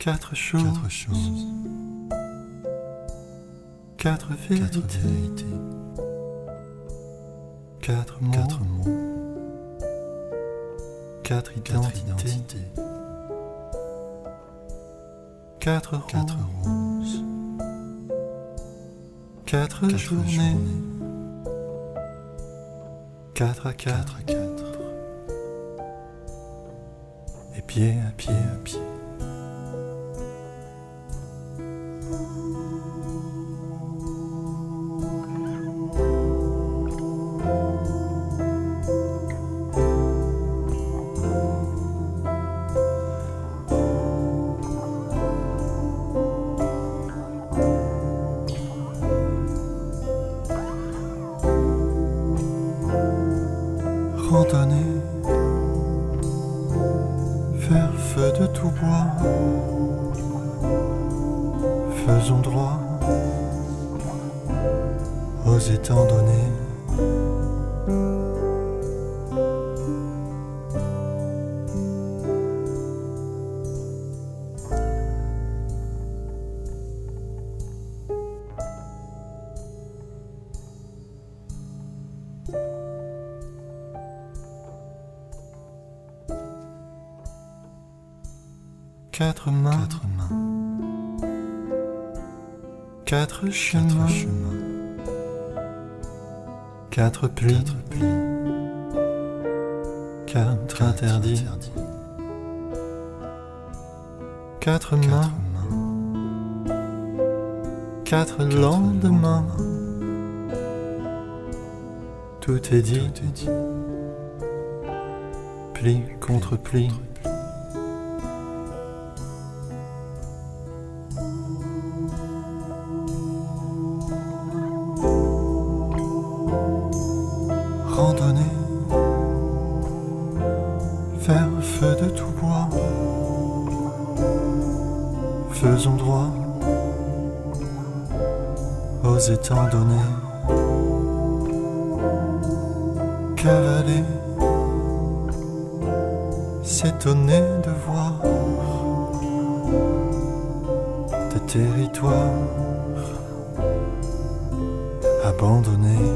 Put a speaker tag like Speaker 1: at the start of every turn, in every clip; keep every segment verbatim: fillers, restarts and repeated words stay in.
Speaker 1: Quatre choses,
Speaker 2: quatre choses,
Speaker 1: quatre vérités,
Speaker 2: quatre vérités,
Speaker 1: quatre mots,
Speaker 2: quatre mots,
Speaker 1: quatre
Speaker 2: quatre
Speaker 1: identités,
Speaker 2: identités,
Speaker 1: quatre
Speaker 2: quatre
Speaker 1: roses,
Speaker 2: roses,
Speaker 1: quatre
Speaker 2: quatre
Speaker 1: journées,
Speaker 2: journées,
Speaker 1: quatre à quatre,
Speaker 2: quatre à quatre,
Speaker 1: et pied à pied,
Speaker 2: pied à pied.
Speaker 1: randonnée, faire feu de tout bois, faisons droit aux étangs donnés. Quatre mains,
Speaker 2: Quatre mains,
Speaker 1: quatre
Speaker 2: quatre
Speaker 1: chemins,
Speaker 2: chemins,
Speaker 1: quatre plis,
Speaker 2: quatre plis,
Speaker 1: quatre
Speaker 2: quatre
Speaker 1: interdits,
Speaker 2: interdits,
Speaker 1: quatre
Speaker 2: quatre
Speaker 1: mains,
Speaker 2: mains,
Speaker 1: quatre
Speaker 2: quatre
Speaker 1: lendemains.
Speaker 2: lendemains.
Speaker 1: Tout est dit,
Speaker 2: Tout est dit,
Speaker 1: pli contre pli. Randonnée, faire feu de tout bois, faisons droit aux étangs donnés. Cavaler, s'étonner de voir des territoires abandonnés.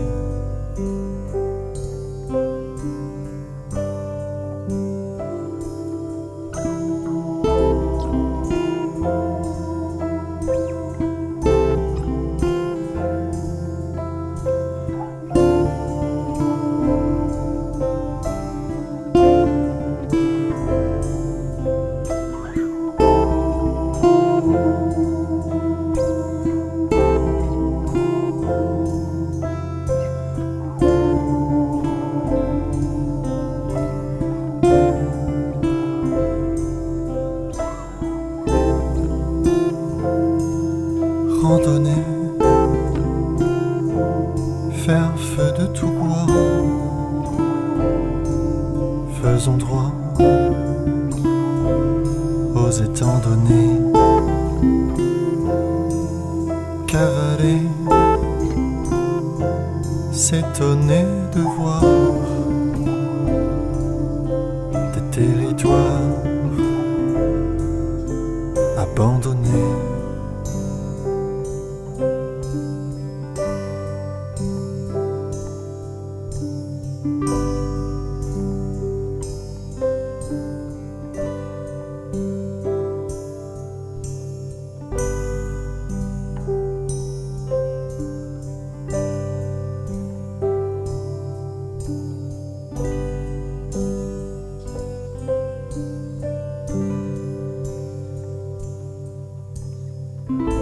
Speaker 1: Randonnée, faire feu de tout bois, faisons droit aux étangs donnés. Cavaler, s'étonner de voir des territoires abandonnés.
Speaker 2: Thank you.